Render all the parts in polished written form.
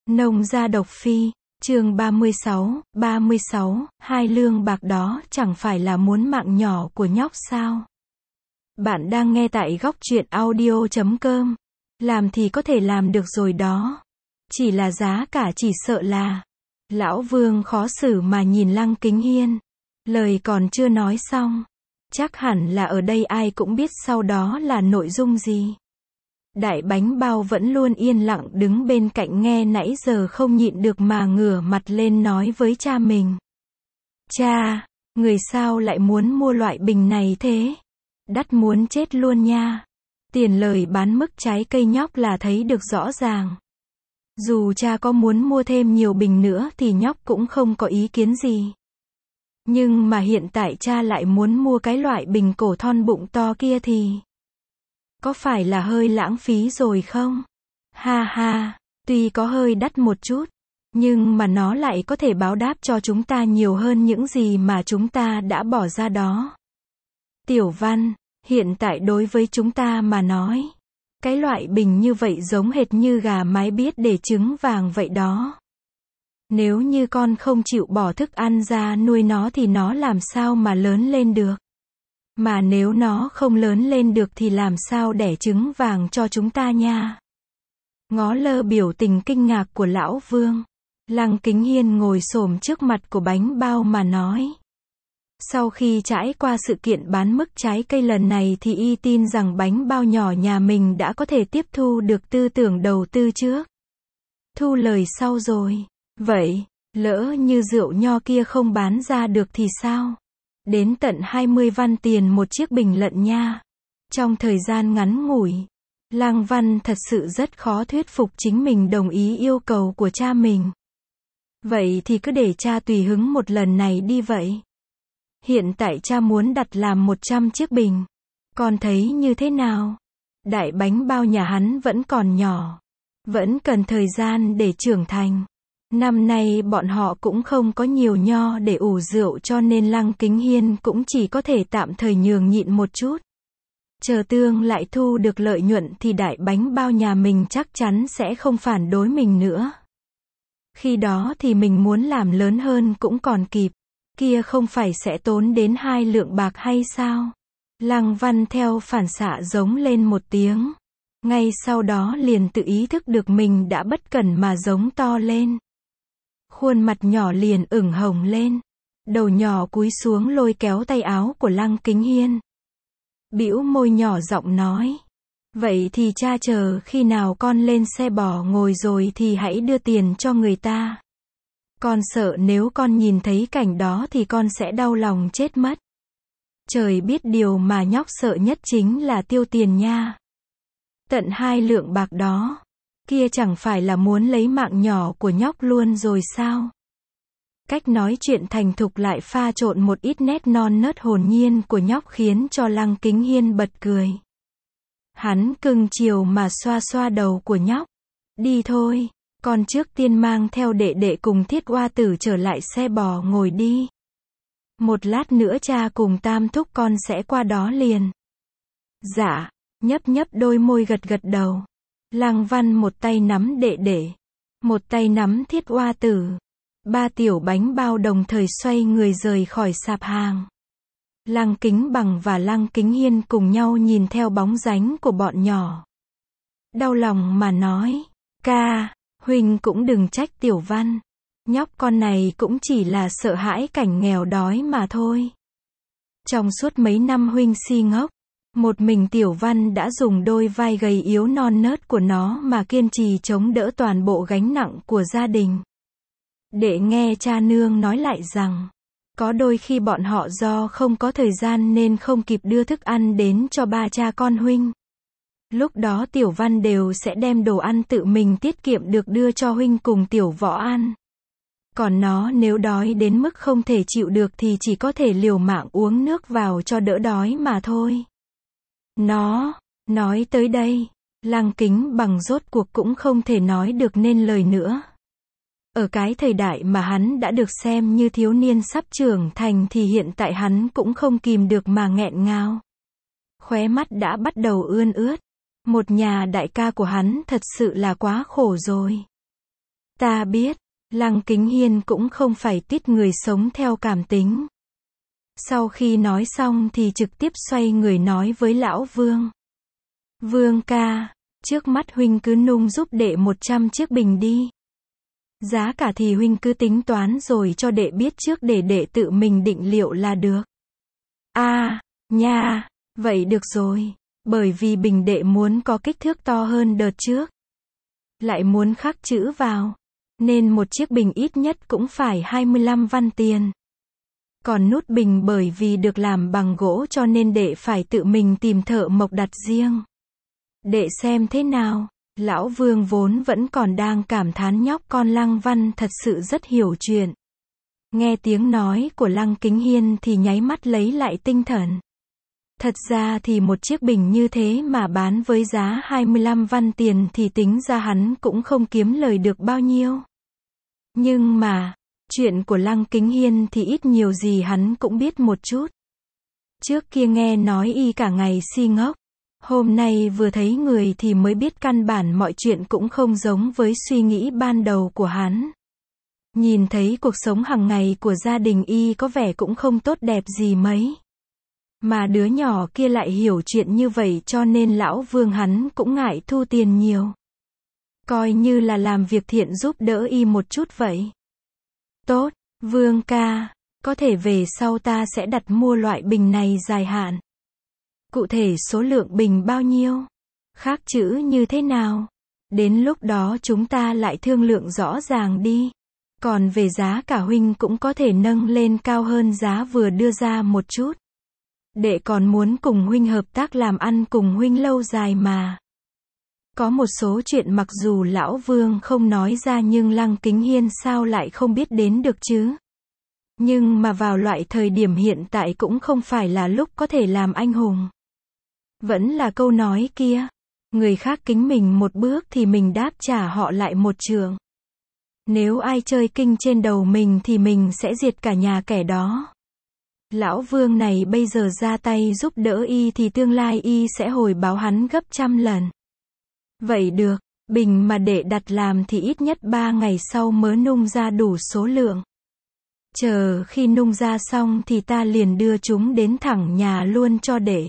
Nông gia độc phi, chương 36, hai lương bạc đó chẳng phải là muốn mạng nhỏ của nhóc sao? Bạn đang nghe tại góc truyện audio.com. Làm thì có thể làm được rồi đó. Chỉ là giá cả chỉ sợ là... Lão Vương khó xử mà nhìn Lăng Kính Hiên. Lời còn chưa nói xong. Chắc hẳn là ở đây ai cũng biết sau đó là nội dung gì. Đại bánh bao vẫn luôn yên lặng đứng bên cạnh nghe nãy giờ không nhịn được mà ngửa mặt lên nói với cha mình. Cha, người sao lại muốn mua loại bình này thế? Đắt muốn chết luôn nha. Tiền lời bán mức trái cây nhóc là thấy được rõ ràng. Dù cha có muốn mua thêm nhiều bình nữa thì nhóc cũng không có ý kiến gì. Nhưng mà hiện tại cha lại muốn mua cái loại bình cổ thon bụng to kia thì... Có phải là hơi lãng phí rồi không? Ha ha, tuy có hơi đắt một chút, nhưng mà nó lại có thể báo đáp cho chúng ta nhiều hơn những gì mà chúng ta đã bỏ ra đó. Tiểu Văn, hiện tại đối với chúng ta mà nói, cái loại bình như vậy giống hệt như gà mái biết để trứng vàng vậy đó. Nếu như con không chịu bỏ thức ăn ra nuôi nó thì nó làm sao mà lớn lên được? Mà nếu nó không lớn lên được thì làm sao đẻ trứng vàng cho chúng ta nha? Ngó lơ biểu tình kinh ngạc của Lão Vương, Lăng Kính Hiên ngồi xổm trước mặt của bánh bao mà nói. Sau khi trải qua sự kiện bán mức trái cây lần này thì y tin rằng bánh bao nhỏ nhà mình đã có thể tiếp thu được tư tưởng đầu tư trước. Thu lời sau rồi. Vậy, lỡ như rượu nho kia không bán ra được thì sao? Đến tận 20 văn tiền một chiếc bình lận nha. Trong thời gian ngắn ngủi, Lăng Văn thật sự rất khó thuyết phục chính mình đồng ý yêu cầu của cha mình. Vậy thì cứ để cha tùy hứng một lần này đi vậy. Hiện tại cha muốn đặt làm 100 chiếc bình. Con thấy như thế nào? Đại bánh bao nhà hắn vẫn còn nhỏ. Vẫn cần thời gian để trưởng thành. Năm nay bọn họ cũng không có nhiều nho để ủ rượu cho nên Lăng Kính Hiên cũng chỉ có thể tạm thời nhường nhịn một chút. Chờ tương lại thu được lợi nhuận thì đại bánh bao nhà mình chắc chắn sẽ không phản đối mình nữa. Khi đó thì mình muốn làm lớn hơn cũng còn kịp. Kia không phải sẽ tốn đến 2 lượng bạc hay sao? Lăng Văn theo phản xạ giống lên một tiếng. Ngay sau đó liền tự ý thức được mình đã bất cẩn mà giống to lên. Khuôn mặt nhỏ liền ửng hồng lên. Đầu nhỏ cúi xuống lôi kéo tay áo của Lăng Kính Hiên. Bĩu môi nhỏ giọng nói. Vậy thì cha chờ khi nào con lên xe bò ngồi rồi thì hãy đưa tiền cho người ta. Con sợ nếu con nhìn thấy cảnh đó thì con sẽ đau lòng chết mất. Trời biết điều mà nhóc sợ nhất chính là tiêu tiền nha. Tận 2 lượng bạc đó. Kia chẳng phải là muốn lấy mạng nhỏ của nhóc luôn rồi sao? Cách nói chuyện thành thục lại pha trộn một ít nét non nớt hồn nhiên của nhóc khiến cho Lăng Kính Hiên bật cười. Hắn cưng chiều mà xoa xoa đầu của nhóc. Đi thôi, con trước tiên mang theo đệ đệ cùng Thiết Oa Tử trở lại xe bò ngồi đi. Một lát nữa cha cùng Tam thúc con sẽ qua đó liền. Dạ, nhấp nhấp đôi môi gật gật đầu. Lăng Văn một tay nắm đệ đệ, một tay nắm Thiết Oa Tử. 3 tiểu bánh bao đồng thời xoay người rời khỏi sạp hàng. Lăng Kính Bằng và Lăng Kính Hiên cùng nhau nhìn theo bóng dáng của bọn nhỏ. Đau lòng mà nói, ca, huynh cũng đừng trách Tiểu Văn. Nhóc con này cũng chỉ là sợ hãi cảnh nghèo đói mà thôi. Trong suốt mấy năm huynh si ngốc, một mình Tiểu Văn đã dùng đôi vai gầy yếu non nớt của nó mà kiên trì chống đỡ toàn bộ gánh nặng của gia đình. Để nghe cha nương nói lại rằng, có đôi khi bọn họ do không có thời gian nên không kịp đưa thức ăn đến cho ba cha con huynh. Lúc đó Tiểu Văn đều sẽ đem đồ ăn tự mình tiết kiệm được đưa cho huynh cùng Tiểu Võ ăn. Còn nó nếu đói đến mức không thể chịu được thì chỉ có thể liều mạng uống nước vào cho đỡ đói mà thôi. Nó, nói tới đây, Lăng Kính Bằng rốt cuộc cũng không thể nói được nên lời nữa. Ở cái thời đại mà hắn đã được xem như thiếu niên sắp trưởng thành thì hiện tại hắn cũng không kìm được mà nghẹn ngào. Khóe mắt đã bắt đầu ươn ướt. Một nhà đại ca của hắn thật sự là quá khổ rồi. Ta biết, Lăng Kính Hiên cũng không phải tuýt người sống theo cảm tính. Sau khi nói xong thì trực tiếp xoay người nói với lão Vương. Vương ca, trước mắt huynh cứ nung giúp đệ 100 chiếc bình đi. Giá cả thì huynh cứ tính toán rồi cho đệ biết trước để đệ tự mình định liệu là được. Nha, vậy được rồi, bởi vì bình đệ muốn có kích thước to hơn đợt trước. Lại muốn khắc chữ vào, nên một chiếc bình ít nhất cũng phải 25 văn tiền. Còn nút bình bởi vì được làm bằng gỗ cho nên đệ phải tự mình tìm thợ mộc đặt riêng. Đệ xem thế nào? Lão Vương vốn vẫn còn đang cảm thán nhóc con Lăng Văn thật sự rất hiểu chuyện. Nghe tiếng nói của Lăng Kính Hiên thì nháy mắt lấy lại tinh thần. Thật ra thì một chiếc bình như thế mà bán với giá 25 văn tiền thì tính ra hắn cũng không kiếm lời được bao nhiêu. Nhưng mà, chuyện của Lăng Kính Hiên thì ít nhiều gì hắn cũng biết một chút. Trước kia nghe nói y cả ngày si ngốc. Hôm nay vừa thấy người thì mới biết căn bản mọi chuyện cũng không giống với suy nghĩ ban đầu của hắn. Nhìn thấy cuộc sống hàng ngày của gia đình y có vẻ cũng không tốt đẹp gì mấy. Mà đứa nhỏ kia lại hiểu chuyện như vậy cho nên lão Vương hắn cũng ngại thu tiền nhiều. Coi như là làm việc thiện giúp đỡ y một chút vậy. Tốt, Vương ca, có thể về sau ta sẽ đặt mua loại bình này dài hạn. Cụ thể số lượng bình bao nhiêu? Khắc chữ như thế nào? Đến lúc đó chúng ta lại thương lượng rõ ràng đi. Còn về giá cả huynh cũng có thể nâng lên cao hơn giá vừa đưa ra một chút. Đệ còn muốn cùng huynh hợp tác làm ăn cùng huynh lâu dài mà. Có một số chuyện mặc dù lão Vương không nói ra nhưng Lăng Kính Hiên sao lại không biết đến được chứ? Nhưng mà vào loại thời điểm hiện tại cũng không phải là lúc có thể làm anh hùng. Vẫn là câu nói kia, người khác kính mình một bước thì mình đáp trả họ lại một trượng. Nếu ai chơi kinh trên đầu mình thì mình sẽ diệt cả nhà kẻ đó. Lão Vương này bây giờ ra tay giúp đỡ y thì tương lai y sẽ hồi báo hắn gấp trăm lần. Vậy được, bình mà đệ đặt làm thì ít nhất 3 ngày sau mới nung ra đủ số lượng. Chờ khi nung ra xong thì ta liền đưa chúng đến thẳng nhà luôn cho đệ.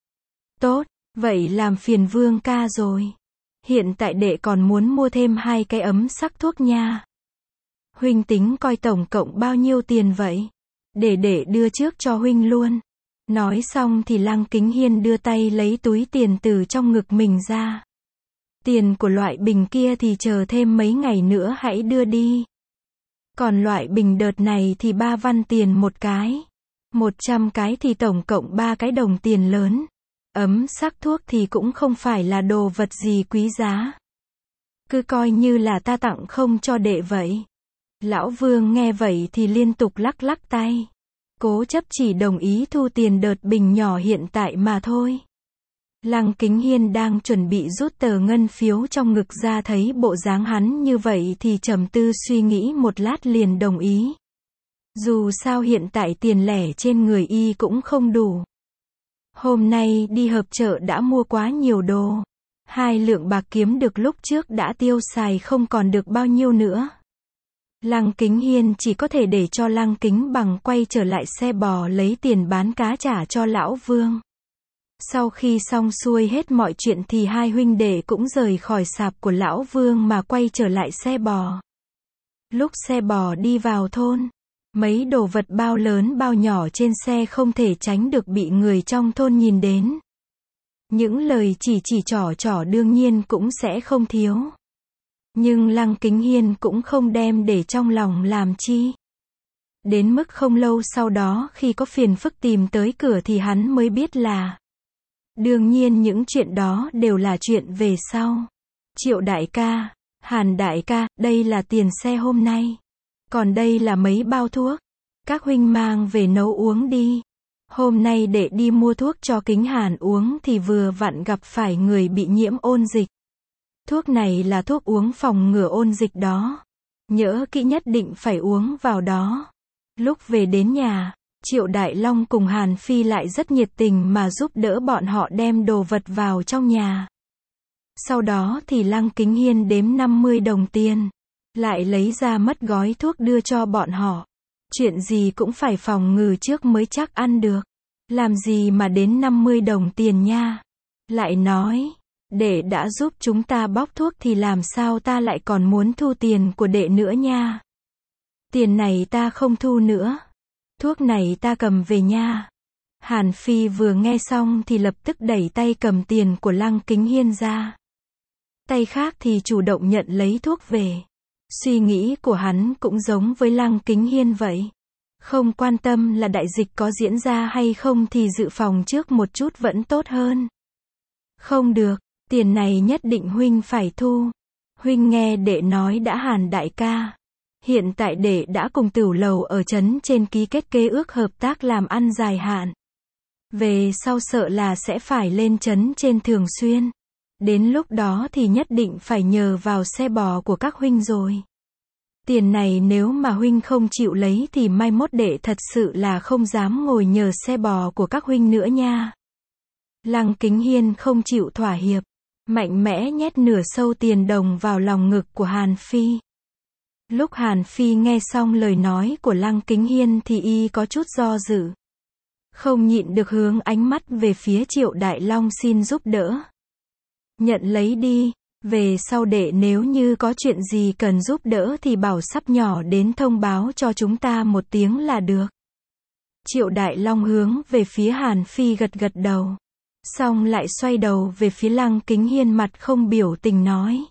Tốt, vậy làm phiền Vương ca rồi. Hiện tại đệ còn muốn mua thêm 2 cái ấm sắc thuốc nha. Huynh tính coi tổng cộng bao nhiêu tiền vậy? Để đệ đưa trước cho huynh luôn. Nói xong thì Lăng Kính Hiên đưa tay lấy túi tiền từ trong ngực mình ra. Tiền của loại bình kia thì chờ thêm mấy ngày nữa hãy đưa đi. Còn loại bình đợt này thì 3 văn tiền một cái. 100 cái thì tổng cộng 3 cái đồng tiền lớn. Ấm sắc thuốc thì cũng không phải là đồ vật gì quý giá. Cứ coi như là ta tặng không cho đệ vậy. Lão Vương nghe vậy thì liên tục lắc lắc tay. Cố chấp chỉ đồng ý thu tiền đợt bình nhỏ hiện tại mà thôi. Lăng Kính Hiên đang chuẩn bị rút tờ ngân phiếu trong ngực ra thấy bộ dáng hắn như vậy thì trầm tư suy nghĩ một lát liền đồng ý. Dù sao hiện tại tiền lẻ trên người y cũng không đủ. Hôm nay đi họp chợ đã mua quá nhiều đồ. 2 lượng bạc kiếm được lúc trước đã tiêu xài không còn được bao nhiêu nữa. Lăng Kính Hiên chỉ có thể để cho Lăng Kính Bằng quay trở lại xe bò lấy tiền bán cá trả cho lão Vương. Sau khi xong xuôi hết mọi chuyện thì hai huynh đệ cũng rời khỏi sạp của lão Vương mà quay trở lại xe bò. Lúc xe bò đi vào thôn, mấy đồ vật bao lớn bao nhỏ trên xe không thể tránh được bị người trong thôn nhìn đến. Những lời chỉ trỏ đương nhiên cũng sẽ không thiếu. Nhưng Lăng Kính Hiên cũng không đem để trong lòng làm chi. Đến mức không lâu sau đó khi có phiền phức tìm tới cửa thì hắn mới biết là. Đương nhiên những chuyện đó đều là chuyện về sau. Triệu đại ca, Hàn đại ca, đây là tiền xe hôm nay. Còn đây là mấy bao thuốc. Các huynh mang về nấu uống đi. Hôm nay để đi mua thuốc cho Kính Hàn uống thì vừa vặn gặp phải người bị nhiễm ôn dịch. Thuốc này là thuốc uống phòng ngừa ôn dịch đó. Nhớ kỹ nhất định phải uống vào đó. Lúc về đến nhà, Triệu Đại Long cùng Hàn Phi lại rất nhiệt tình mà giúp đỡ bọn họ đem đồ vật vào trong nhà. Sau đó thì Lăng Kính Hiên đếm 50 đồng tiền. lại lấy ra mất gói thuốc đưa cho bọn họ. Chuyện gì cũng phải phòng ngừa trước mới chắc ăn được. Làm gì mà đến 50 đồng tiền nha. Lại nói, đệ đã giúp chúng ta bóc thuốc thì làm sao ta lại còn muốn thu tiền của đệ nữa nha. Tiền này ta không thu nữa. Thuốc này ta cầm về nha. Hàn Phi vừa nghe xong thì lập tức đẩy tay cầm tiền của Lăng Kính Hiên ra. Tay khác thì chủ động nhận lấy thuốc về. Suy nghĩ của hắn cũng giống với Lăng Kính Hiên vậy. Không quan tâm là đại dịch có diễn ra hay không thì dự phòng trước một chút vẫn tốt hơn. Không được, tiền này nhất định huynh phải thu. Huynh nghe đệ nói đã Hàn đại ca. Hiện tại đệ đã cùng Tửu Lầu ở trấn trên ký kết kế ước hợp tác làm ăn dài hạn. Về sau sợ là sẽ phải lên trấn trên thường xuyên. Đến lúc đó thì nhất định phải nhờ vào xe bò của các huynh rồi. Tiền này nếu mà huynh không chịu lấy thì mai mốt đệ thật sự là không dám ngồi nhờ xe bò của các huynh nữa nha. Lăng Kính Hiên không chịu thỏa hiệp, mạnh mẽ nhét nửa sâu tiền đồng vào lòng ngực của Hàn Phi. Lúc Hàn Phi nghe xong lời nói của Lăng Kính Hiên thì y có chút do dự. Không nhịn được hướng ánh mắt về phía Triệu Đại Long xin giúp đỡ. Nhận lấy đi, về sau đệ nếu như có chuyện gì cần giúp đỡ thì bảo sắp nhỏ đến thông báo cho chúng ta một tiếng là được. Triệu Đại Long hướng về phía Hàn Phi gật gật đầu. Xong lại xoay đầu về phía Lăng Kính Hiên mặt không biểu tình nói.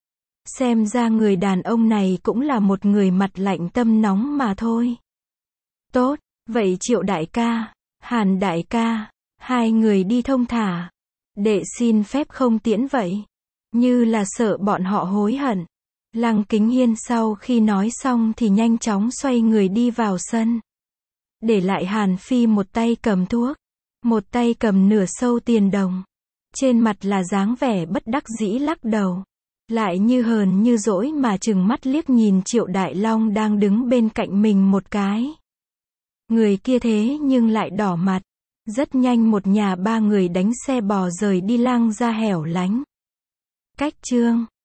Xem ra người đàn ông này cũng là một người mặt lạnh tâm nóng mà thôi. Tốt, vậy Triệu đại ca, Hàn đại ca, hai người đi thông thả. Đệ xin phép không tiễn vậy. Như là sợ bọn họ hối hận. Lăng Kính Hiên sau khi nói xong thì nhanh chóng xoay người đi vào sân. Để lại Hàn Phi một tay cầm thuốc, một tay cầm nửa sâu tiền đồng. Trên mặt là dáng vẻ bất đắc dĩ lắc đầu. Lại như hờn như dỗi mà trừng mắt liếc nhìn Triệu Đại Long đang đứng bên cạnh mình một cái. Người kia thế nhưng lại đỏ mặt. Rất nhanh một nhà ba người đánh xe bò rời đi lang ra hẻo lánh. Cách chương